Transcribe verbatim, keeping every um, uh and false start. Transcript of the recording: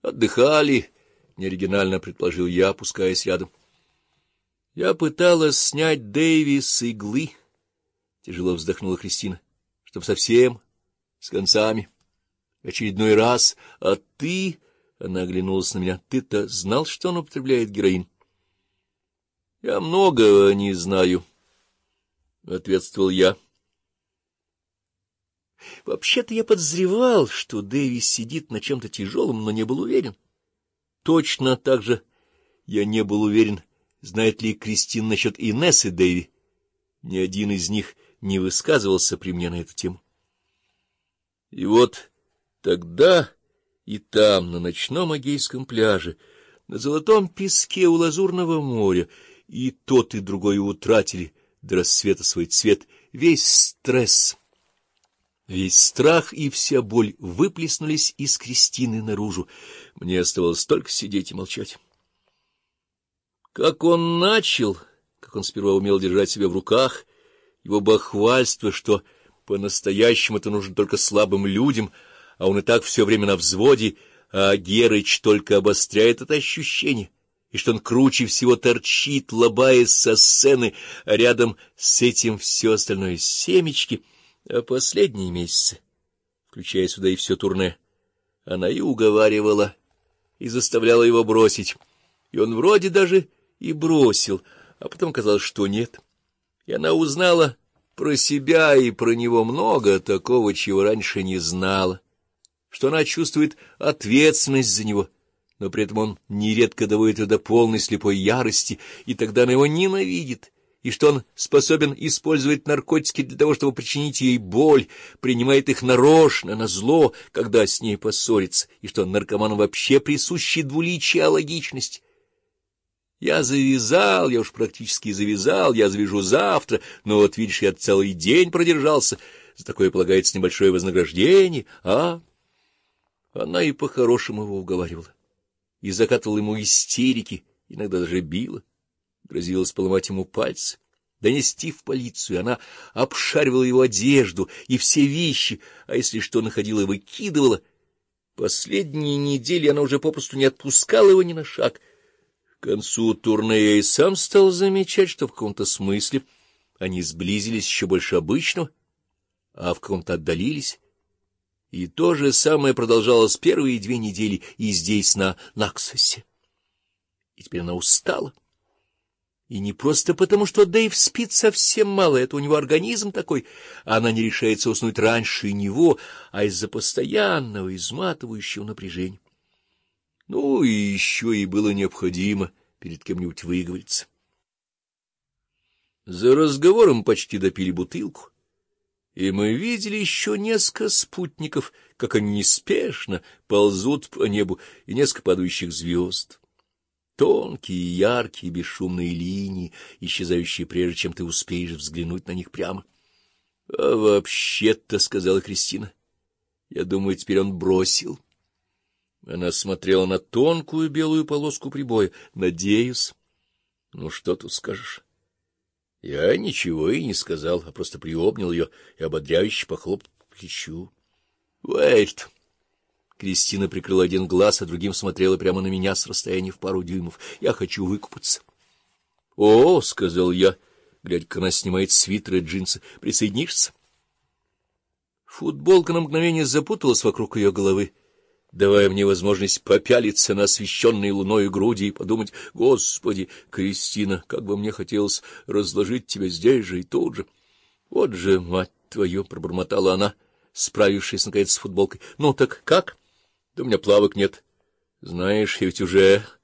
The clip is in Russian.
Отдыхали, — неоригинально предположил я, опускаясь рядом. — Я пыталась снять Дэйви с иглы, — тяжело вздохнула Кристина, — чтоб совсем, с концами. Очередной раз, а ты, — она оглянулась на меня, — ты-то знал, что он употребляет героин? — Я многого не знаю, — ответствовал я. Вообще-то я подозревал, что Дэвис сидит на чем-то тяжелом, но не был уверен. Точно так же я не был уверен, знает ли Кристин насчет Инессы Дэви. Ни один из них не высказывался при мне на эту тему. И вот тогда и там, на ночном Эгейском пляже, на золотом песке у Лазурного моря, и тот, и другой утратили до рассвета свой цвет, весь стресс, весь страх и вся боль выплеснулись из Кристины наружу. Мне оставалось только сидеть и молчать. Как он начал, как он сперва умел держать себя в руках, его бахвальство, что по-настоящему это нужно только слабым людям, а он и так все время на взводе, а Герыч только обостряет это ощущение, и что он круче всего торчит, лобаясь со сцены, а рядом с этим все остальное семечки. А последние месяцы, включая сюда и все турне, она и уговаривала, и заставляла его бросить. И он вроде даже и бросил, а потом казалось, что нет. И она узнала про себя и про него много такого, чего раньше не знала, что она чувствует ответственность за него, но при этом он нередко доводит ее до полной слепой ярости, и тогда она его ненавидит, и что он способен использовать наркотики для того, чтобы причинить ей боль, принимает их нарочно, назло, когда с ней поссорится, и что наркоману вообще присущи двуличие, а логичность. Я завязал, я уж практически завязал, я завяжу завтра, но вот, видишь, я целый день продержался, за такое полагается небольшое вознаграждение, а... Она и по-хорошему его уговаривала, и закатывала ему истерики, иногда даже била. Грозилась поломать ему пальцы, донести в полицию. Она обшаривала его одежду и все вещи, а если что находила, выкидывала. Последние недели она уже попросту не отпускала его ни на шаг. К концу турне я и сам стал замечать, что в каком-то смысле они сблизились еще больше обычного, а в каком-то отдалились. И то же самое продолжалось первые две недели и здесь, на Наксосе. И теперь она устала. И не просто потому, что Дэйв спит совсем мало, это у него организм такой, а она не решается уснуть раньше него, а из-за постоянного изматывающего напряжения. Ну, и еще и было необходимо перед кем-нибудь выговориться. За разговором почти допили бутылку, и мы видели еще несколько спутников, как они неспешно ползут по небу, и несколько падающих звезд. Тонкие, яркие, бесшумные линии, исчезающие прежде, чем ты успеешь взглянуть на них прямо. — А вообще-то, — сказала Кристина, — я думаю, теперь он бросил. Она смотрела на тонкую белую полоску прибоя. — Надеюсь. — Ну, что тут скажешь? Я ничего и не сказал, а просто приобнял ее и ободряюще похлопал по плечу. — Уэйт! Кристина прикрыла один глаз, а другим смотрела прямо на меня с расстояния в пару дюймов. — Я хочу выкупаться. — О, — сказал я, глядя, как она снимает свитер и джинсы, — присоединишься? Футболка на мгновение запуталась вокруг ее головы, давая мне возможность попялиться на освещенные луною груди и подумать: Господи, Кристина, как бы мне хотелось разложить тебя здесь же и тут же. — Вот же, мать твою! — пробормотала она, справившись наконец с футболкой. — Ну так как? — Да у меня плавок нет. Знаешь, я ведь уже